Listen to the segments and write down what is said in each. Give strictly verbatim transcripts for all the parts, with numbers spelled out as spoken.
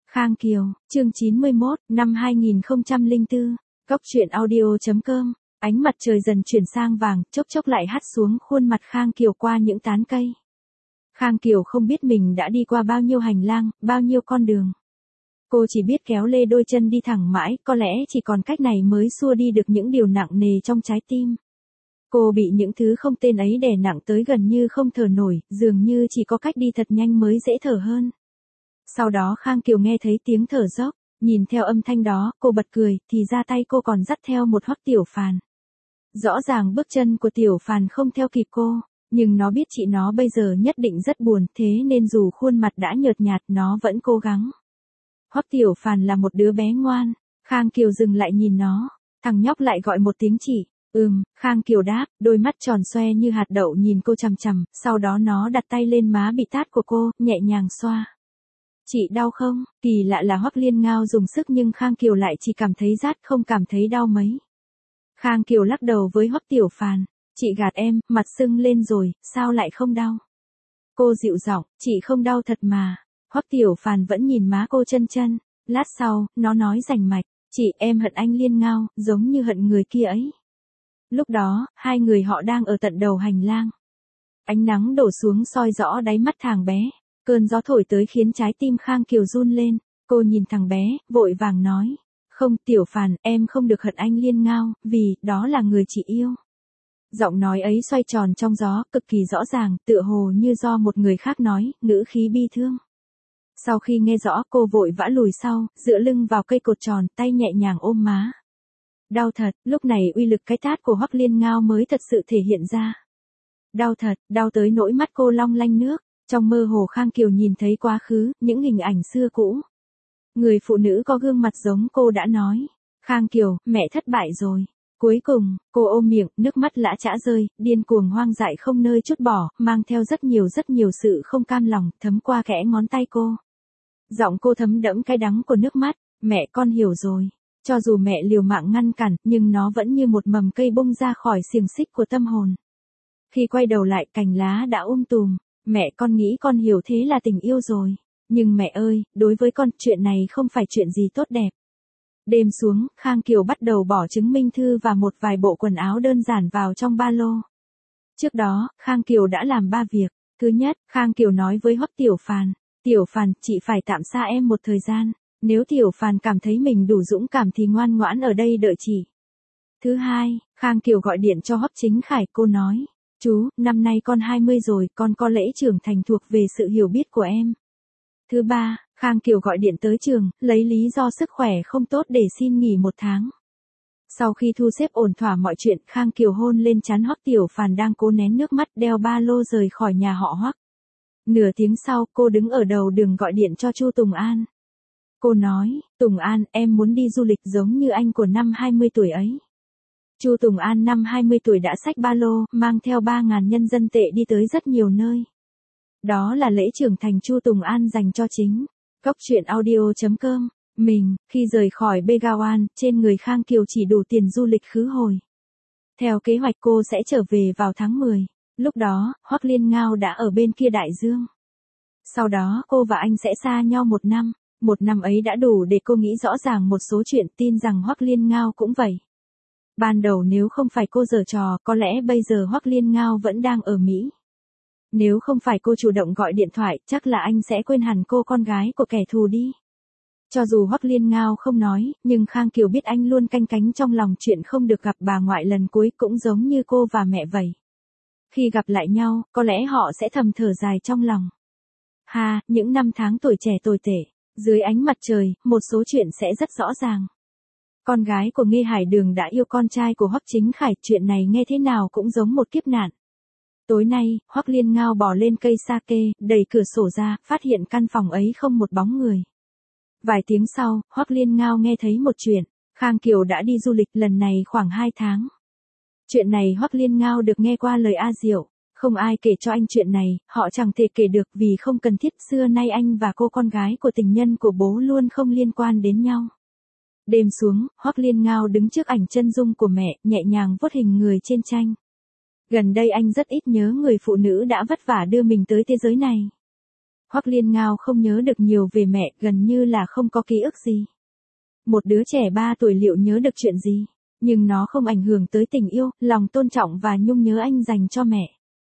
Khang Kiều, chương chín mươi mốt, năm hai nghìn không trăm lẻ bốn, Góc truyện audio chấm com, ánh mặt trời dần chuyển sang vàng, chốc chốc lại hắt xuống khuôn mặt Khang Kiều qua những tán cây. Khang Kiều không biết mình đã đi qua bao nhiêu hành lang, bao nhiêu con đường. Cô chỉ biết kéo lê đôi chân đi thẳng mãi, có lẽ chỉ còn cách này mới xua đi được những điều nặng nề trong trái tim. Cô bị những thứ không tên ấy đè nặng tới gần như không thở nổi, dường như chỉ có cách đi thật nhanh mới dễ thở hơn. Sau đó Khang Kiều nghe thấy tiếng thở dốc, nhìn theo âm thanh đó, cô bật cười, thì ra tay cô còn dắt theo một Hoắc Tiểu Phàn. Rõ ràng bước chân của Tiểu Phàn không theo kịp cô, nhưng nó biết chị nó bây giờ nhất định rất buồn, thế nên dù khuôn mặt đã nhợt nhạt nó vẫn cố gắng. Hoắc Tiểu Phàn là một đứa bé ngoan, Khang Kiều dừng lại nhìn nó, thằng nhóc lại gọi một tiếng chỉ. Ừm, Khang Kiều đáp, đôi mắt tròn xoe như hạt đậu nhìn cô chằm chằm, sau đó nó đặt tay lên má bị tát của cô, nhẹ nhàng xoa. Chị đau không? Kỳ lạ là Hoắc Liên Ngao dùng sức nhưng Khang Kiều lại chỉ cảm thấy rát không cảm thấy đau mấy. Khang Kiều lắc đầu với Hoắc Tiểu Phàn, chị gạt em, mặt sưng lên rồi, sao lại không đau? Cô dịu giọng, chị không đau thật mà. Hoắc Tiểu Phàn vẫn nhìn má cô chân chân, lát sau, nó nói rành mạch, chị em hận anh Liên Ngao, giống như hận người kia ấy. Lúc đó, hai người họ đang ở tận đầu hành lang. Ánh nắng đổ xuống soi rõ đáy mắt thằng bé. Cơn gió thổi tới khiến trái tim Khang Kiều run lên, cô nhìn thằng bé, vội vàng nói, không Tiểu Phàn, em không được hận anh Liên Ngao, vì, đó là người chị yêu. Giọng nói ấy xoay tròn trong gió, cực kỳ rõ ràng, tựa hồ như do một người khác nói, ngữ khí bi thương. Sau khi nghe rõ, cô vội vã lùi sau, dựa lưng vào cây cột tròn, tay nhẹ nhàng ôm má. Đau thật, lúc này uy lực cái tát của Hoắc Liên Ngao mới thật sự thể hiện ra. Đau thật, đau tới nỗi mắt cô long lanh nước. Trong mơ hồ Khang Kiều nhìn thấy quá khứ, những hình ảnh xưa cũ. Người phụ nữ có gương mặt giống cô đã nói. Khang Kiều, mẹ thất bại rồi. Cuối cùng, cô ôm miệng, nước mắt lã chã rơi, điên cuồng hoang dại không nơi trút bỏ, mang theo rất nhiều rất nhiều sự không cam lòng, thấm qua kẽ ngón tay cô. Giọng cô thấm đẫm cái đắng của nước mắt, mẹ con hiểu rồi. Cho dù mẹ liều mạng ngăn cản, nhưng nó vẫn như một mầm cây bung ra khỏi xiềng xích của tâm hồn. Khi quay đầu lại, cành lá đã um tùm. Mẹ con nghĩ con hiểu thế là tình yêu rồi. Nhưng mẹ ơi, đối với con, chuyện này không phải chuyện gì tốt đẹp. Đêm xuống, Khang Kiều bắt đầu bỏ chứng minh thư và một vài bộ quần áo đơn giản vào trong ba lô. Trước đó, Khang Kiều đã làm ba việc. Thứ nhất, Khang Kiều nói với Hoắc Tiểu Phàn, Tiểu Phàn, chị phải tạm xa em một thời gian. Nếu Tiểu Phàn cảm thấy mình đủ dũng cảm thì ngoan ngoãn ở đây đợi chị. Thứ hai, Khang Kiều gọi điện cho Hoắc Chính Khải, cô nói. Chú, năm nay con hai mươi rồi, con có lễ trưởng thành thuộc về sự hiểu biết của em. Thứ ba, Khang Kiều gọi điện tới trường, lấy lý do sức khỏe không tốt để xin nghỉ một tháng. Sau khi thu xếp ổn thỏa mọi chuyện, Khang Kiều hôn lên trán Hoắc Tiểu Phàn đang cố nén nước mắt đeo ba lô rời khỏi nhà họ Hoắc. Nửa tiếng sau, cô đứng ở đầu đường gọi điện cho Chu Tùng An. Cô nói, Tùng An, em muốn đi du lịch giống như anh của năm hai mươi tuổi ấy. Chu Tùng An năm hai mươi tuổi đã xách ba lô, mang theo ba nghìn nhân dân tệ đi tới rất nhiều nơi. Đó là lễ trưởng thành Chu Tùng An dành cho chính. Góc truyện audio chấm com. Mình, khi rời khỏi Begawan, trên người Khang Kiều chỉ đủ tiền du lịch khứ hồi. Theo kế hoạch cô sẽ trở về vào tháng mười. Lúc đó, Hoắc Liên Ngao đã ở bên kia đại dương. Sau đó, cô và anh sẽ xa nhau một năm. Một năm ấy đã đủ để cô nghĩ rõ ràng một số chuyện, tin rằng Hoắc Liên Ngao cũng vậy. Ban đầu nếu không phải cô giở trò, có lẽ bây giờ Hoắc Liên Ngao vẫn đang ở Mỹ. Nếu không phải cô chủ động gọi điện thoại, chắc là anh sẽ quên hẳn cô con gái của kẻ thù đi. Cho dù Hoắc Liên Ngao không nói, nhưng Khang Kiều biết anh luôn canh cánh trong lòng chuyện không được gặp bà ngoại lần cuối, cũng giống như cô và mẹ vậy. Khi gặp lại nhau, có lẽ họ sẽ thầm thở dài trong lòng. Ha, những năm tháng tuổi trẻ tồi tệ, dưới ánh mặt trời, một số chuyện sẽ rất rõ ràng. Con gái của Nghê Hải Đường đã yêu con trai của Hoắc Chính Khải, chuyện này nghe thế nào cũng giống một kiếp nạn. Tối nay, Hoắc Liên Ngao bò lên cây sake, đẩy cửa sổ ra, phát hiện căn phòng ấy không một bóng người. Vài tiếng sau, Hoắc Liên Ngao nghe thấy một chuyện, Khang Kiều đã đi du lịch lần này khoảng hai tháng. Chuyện này Hoắc Liên Ngao được nghe qua lời A Diệu, không ai kể cho anh chuyện này, họ chẳng thể kể được vì không cần thiết, xưa nay anh và cô con gái của tình nhân của bố luôn không liên quan đến nhau. Đêm xuống, Hoắc Liên Ngao đứng trước ảnh chân dung của mẹ, nhẹ nhàng vuốt hình người trên tranh. Gần đây anh rất ít nhớ người phụ nữ đã vất vả đưa mình tới thế giới này. Hoắc Liên Ngao không nhớ được nhiều về mẹ, gần như là không có ký ức gì. Một đứa trẻ ba tuổi liệu nhớ được chuyện gì, nhưng nó không ảnh hưởng tới tình yêu, lòng tôn trọng và nhung nhớ anh dành cho mẹ.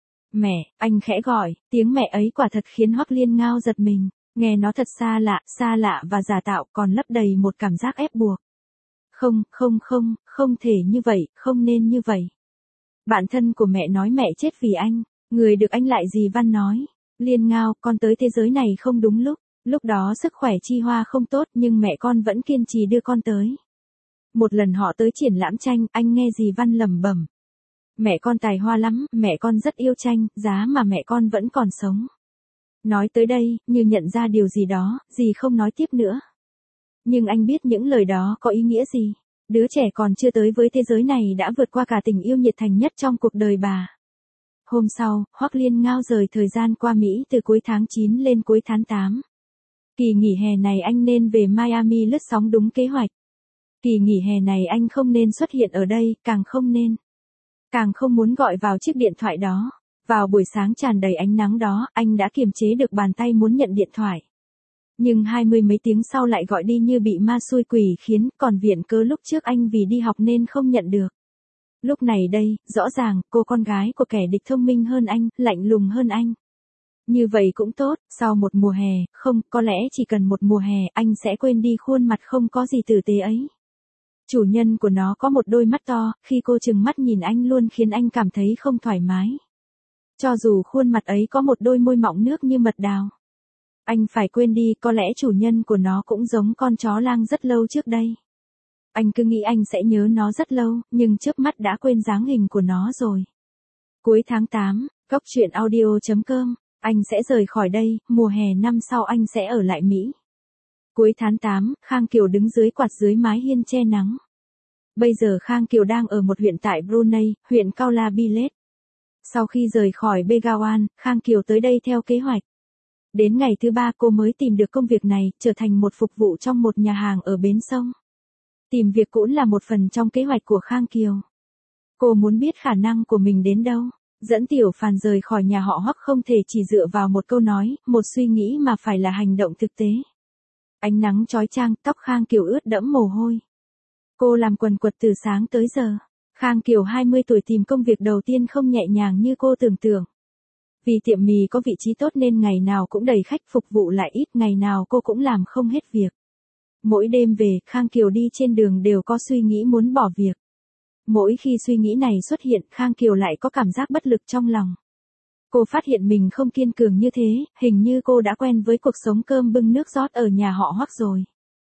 Mẹ, anh khẽ gọi, tiếng mẹ ấy quả thật khiến Hoắc Liên Ngao giật mình, nghe nó thật xa lạ, xa lạ và giả tạo còn lấp đầy một cảm giác ép buộc. Không, không không, không thể như vậy, không nên như vậy. Bạn thân của mẹ nói mẹ chết vì anh, người được anh lại dì Văn nói. Liên Ngao, con tới thế giới này không đúng lúc, lúc đó sức khỏe Chi Hoa không tốt nhưng mẹ con vẫn kiên trì đưa con tới. Một lần họ tới triển lãm tranh, anh nghe dì Văn lẩm bẩm. Mẹ con tài hoa lắm, mẹ con rất yêu tranh, giá mà mẹ con vẫn còn sống. Nói tới đây, như nhận ra điều gì đó, dì không nói tiếp nữa. Nhưng anh biết những lời đó có ý nghĩa gì. Đứa trẻ còn chưa tới với thế giới này đã vượt qua cả tình yêu nhiệt thành nhất trong cuộc đời bà. Hôm sau, Hoắc Liên Ngao rời thời gian qua Mỹ từ cuối tháng chín lên cuối tháng tám. Kỳ nghỉ hè này anh nên về Miami lướt sóng đúng kế hoạch. Kỳ nghỉ hè này anh không nên xuất hiện ở đây, càng không nên. Càng không muốn gọi vào chiếc điện thoại đó. Vào buổi sáng tràn đầy ánh nắng đó, anh đã kiềm chế được bàn tay muốn nhận điện thoại. Nhưng hai mươi mấy tiếng sau lại gọi đi như bị ma xui quỷ khiến, còn viện cớ lúc trước anh vì đi học nên không nhận được. Lúc này đây, rõ ràng, cô con gái của kẻ địch thông minh hơn anh, lạnh lùng hơn anh. Như vậy cũng tốt, sau một mùa hè, không, có lẽ chỉ cần một mùa hè, anh sẽ quên đi khuôn mặt không có gì tử tế ấy. Chủ nhân của nó có một đôi mắt to, khi cô trừng mắt nhìn anh luôn khiến anh cảm thấy không thoải mái. Cho dù khuôn mặt ấy có một đôi môi mọng nước như mật đào. Anh phải quên đi, có lẽ chủ nhân của nó cũng giống con chó lang rất lâu trước đây. Anh cứ nghĩ anh sẽ nhớ nó rất lâu, nhưng chớp mắt đã quên dáng hình của nó rồi. Cuối tháng tám, Cóc truyện audio chấm com, anh sẽ rời khỏi đây, mùa hè năm sau anh sẽ ở lại Mỹ. Cuối tháng tám, Khang Kiều đứng dưới quạt dưới mái hiên che nắng. Bây giờ Khang Kiều đang ở một huyện tại Brunei, huyện Kuala Bilet. Sau khi rời khỏi Begawan, Khang Kiều tới đây theo kế hoạch. Đến ngày thứ ba cô mới tìm được công việc này, trở thành một phục vụ trong một nhà hàng ở bến sông. Tìm việc cũng là một phần trong kế hoạch của Khang Kiều. Cô muốn biết khả năng của mình đến đâu. Dẫn Tiểu Phàn rời khỏi nhà họ Hoắc không thể chỉ dựa vào một câu nói, một suy nghĩ mà phải là hành động thực tế. Ánh nắng chói chang, tóc Khang Kiều ướt đẫm mồ hôi. Cô làm quần quật từ sáng tới giờ. Khang Kiều hai mươi tuổi tìm công việc đầu tiên không nhẹ nhàng như cô tưởng tượng. Vì tiệm mì có vị trí tốt nên ngày nào cũng đầy khách, phục vụ lại ít, ngày nào cô cũng làm không hết việc. Mỗi đêm về, Khang Kiều đi trên đường đều có suy nghĩ muốn bỏ việc. Mỗi khi suy nghĩ này xuất hiện, Khang Kiều lại có cảm giác bất lực trong lòng. Cô phát hiện mình không kiên cường như thế, hình như cô đã quen với cuộc sống cơm bưng nước rót ở nhà họ Hoắc rồi.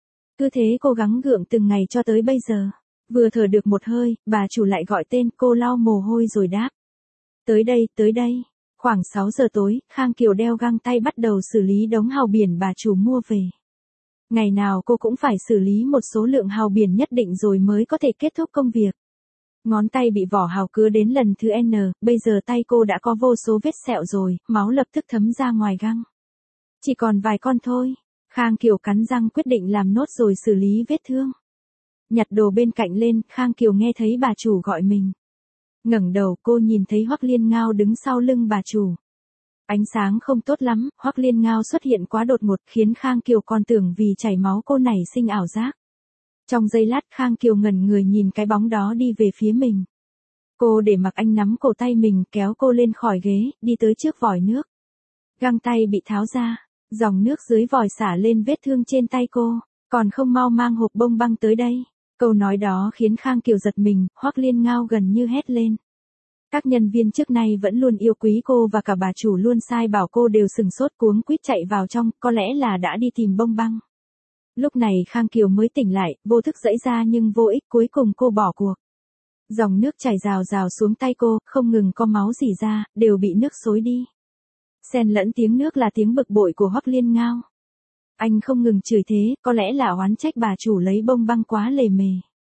Cứ thế cô gắng gượng từng ngày cho tới bây giờ. Vừa thở được một hơi, bà chủ lại gọi tên, cô lau mồ hôi rồi đáp. Tới đây, tới đây. Khoảng sáu giờ tối, Khang Kiều đeo găng tay bắt đầu xử lý đống hào biển bà chủ mua về. Ngày nào cô cũng phải xử lý một số lượng hào biển nhất định rồi mới có thể kết thúc công việc. Ngón tay bị vỏ hào cứa đến lần thứ N, bây giờ tay cô đã có vô số vết sẹo rồi, máu lập tức thấm ra ngoài găng. Chỉ còn vài con thôi. Khang Kiều cắn răng quyết định làm nốt rồi xử lý vết thương. Nhặt đồ bên cạnh lên, Khang Kiều nghe thấy bà chủ gọi mình. Ngẩng đầu cô nhìn thấy Hoắc Liên Ngao đứng sau lưng bà chủ. Ánh sáng không tốt lắm, Hoắc Liên Ngao xuất hiện quá đột ngột khiến Khang Kiều còn tưởng vì chảy máu cô nảy sinh ảo giác. Trong giây lát Khang Kiều ngẩn người nhìn cái bóng đó đi về phía mình. Cô để mặc anh nắm cổ tay mình kéo cô lên khỏi ghế, đi tới trước vòi nước. Găng tay bị tháo ra, dòng nước dưới vòi xả lên vết thương trên tay cô, còn không mau mang hộp bông băng tới đây. Câu nói đó khiến Khang Kiều giật mình, Hoắc Liên Ngao gần như hét lên. Các nhân viên trước nay vẫn luôn yêu quý cô và cả bà chủ luôn sai bảo cô đều sừng sốt cuống quýt chạy vào trong, có lẽ là đã đi tìm bông băng. Lúc này Khang Kiều mới tỉnh lại, vô thức giãy ra nhưng vô ích, cuối cùng cô bỏ cuộc. Dòng nước chảy rào rào xuống tay cô, không ngừng có máu rỉ ra, đều bị nước xối đi. Xen lẫn tiếng nước là tiếng bực bội của Hoắc Liên Ngao. Anh không ngừng chửi thế, có lẽ là oán trách bà chủ lấy bông băng quá lề mề.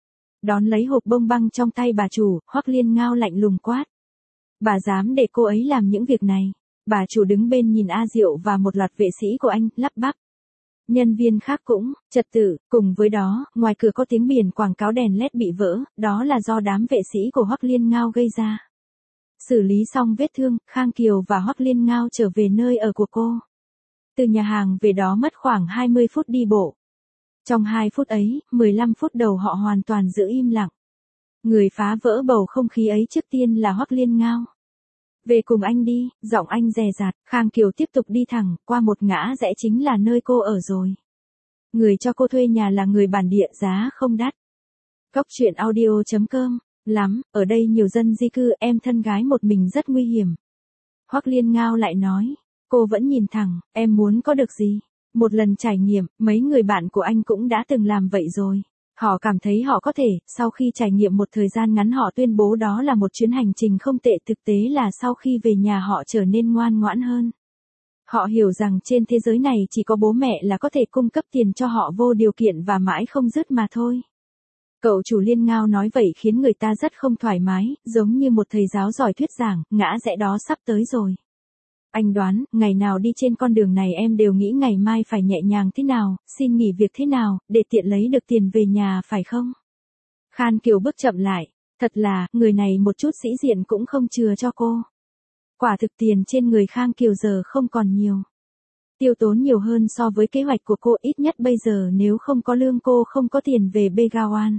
Đón lấy hộp bông băng trong tay bà chủ, Hoắc Liên Ngao lạnh lùng quát. Bà dám để cô ấy làm những việc này. Bà chủ đứng bên nhìn A Diệu và một loạt vệ sĩ của anh, lắp bắp. Nhân viên khác cũng, trật tự, cùng với đó, ngoài cửa có tiếng biển quảng cáo đèn led bị vỡ, đó là do đám vệ sĩ của Hoắc Liên Ngao gây ra. Xử lý xong vết thương, Khang Kiều và Hoắc Liên Ngao trở về nơi ở của cô. Từ nhà hàng về đó mất khoảng hai mươi phút đi bộ. Trong hai phút ấy, mười lăm phút đầu họ hoàn toàn giữ im lặng. Người phá vỡ bầu không khí ấy trước tiên là Hoắc Liên Ngao. Về cùng anh đi, giọng anh dè dặt, Khang Kiều tiếp tục đi thẳng, qua một ngã rẽ chính là nơi cô ở rồi. Người cho cô thuê nhà là người bản địa, giá không đắt. Cốc truyện audio chấm com, lắm, ở đây nhiều dân di cư, em thân gái một mình rất nguy hiểm. Hoắc Liên Ngao lại nói, cô vẫn nhìn thẳng, em muốn có được gì? Một lần trải nghiệm, mấy người bạn của anh cũng đã từng làm vậy rồi. Họ cảm thấy họ có thể, sau khi trải nghiệm một thời gian ngắn họ tuyên bố đó là một chuyến hành trình không tệ, thực tế là sau khi về nhà họ trở nên ngoan ngoãn hơn. Họ hiểu rằng trên thế giới này chỉ có bố mẹ là có thể cung cấp tiền cho họ vô điều kiện và mãi không dứt mà thôi. Cậu chủ Liên Ngao nói vậy khiến người ta rất không thoải mái, giống như một thầy giáo giỏi thuyết giảng, ngã rẽ đó sắp tới rồi. Anh đoán, ngày nào đi trên con đường này em đều nghĩ ngày mai phải nhẹ nhàng thế nào, xin nghỉ việc thế nào, để tiện lấy được tiền về nhà phải không? Khan Kiều bước chậm lại, thật là, người này một chút sĩ diện cũng không chừa cho cô. Quả thực tiền trên người Khang Kiều giờ không còn nhiều. Tiêu tốn nhiều hơn so với kế hoạch của cô, ít nhất bây giờ nếu không có lương cô không có tiền về Begawan.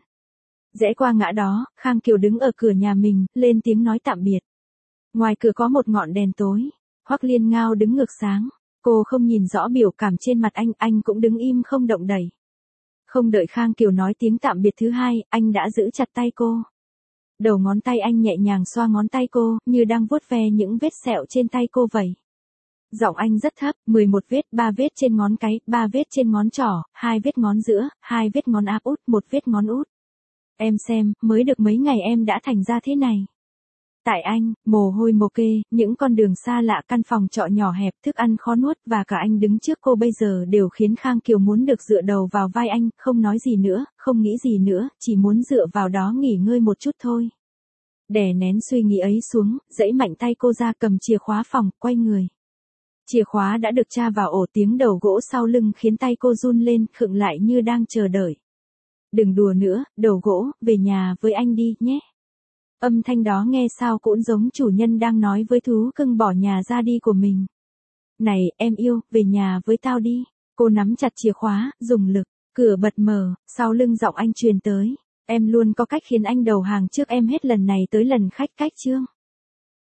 Rẽ qua ngã đó, Khang Kiều đứng ở cửa nhà mình, lên tiếng nói tạm biệt. Ngoài cửa có một ngọn đèn tối. Hoắc Liên Ngao đứng ngược sáng, cô không nhìn rõ biểu cảm trên mặt anh, anh cũng đứng im không động đậy. Không đợi Khang Kiều nói tiếng tạm biệt thứ hai, anh đã giữ chặt tay cô. Đầu ngón tay anh nhẹ nhàng xoa ngón tay cô, như đang vuốt ve những vết sẹo trên tay cô vậy. Giọng anh rất thấp, mười một vết, ba vết trên ngón cái, ba vết trên ngón trỏ, hai vết ngón giữa, hai vết ngón áp út, một vết ngón út. Em xem, mới được mấy ngày em đã thành ra thế này. Tại anh, mồ hôi mồ kê, những con đường xa lạ, căn phòng trọ nhỏ hẹp, thức ăn khó nuốt và cả anh đứng trước cô bây giờ đều khiến Khang Kiều muốn được dựa đầu vào vai anh, không nói gì nữa, không nghĩ gì nữa, chỉ muốn dựa vào đó nghỉ ngơi một chút thôi. Đè nén suy nghĩ ấy xuống, giãy mạnh tay cô ra cầm chìa khóa phòng, quay người. Chìa khóa đã được tra vào ổ, tiếng đầu gỗ sau lưng khiến tay cô run lên, khựng lại như đang chờ đợi. Đừng đùa nữa, đầu gỗ, về nhà với anh đi, nhé. Âm thanh đó nghe sao cũng giống chủ nhân đang nói với thú cưng bỏ nhà ra đi của mình. Này, em yêu, về nhà với tao đi. Cô nắm chặt chìa khóa, dùng lực, cửa bật mở, sau lưng giọng anh truyền tới. Em luôn có cách khiến anh đầu hàng trước em hết lần này tới lần khách cách chương.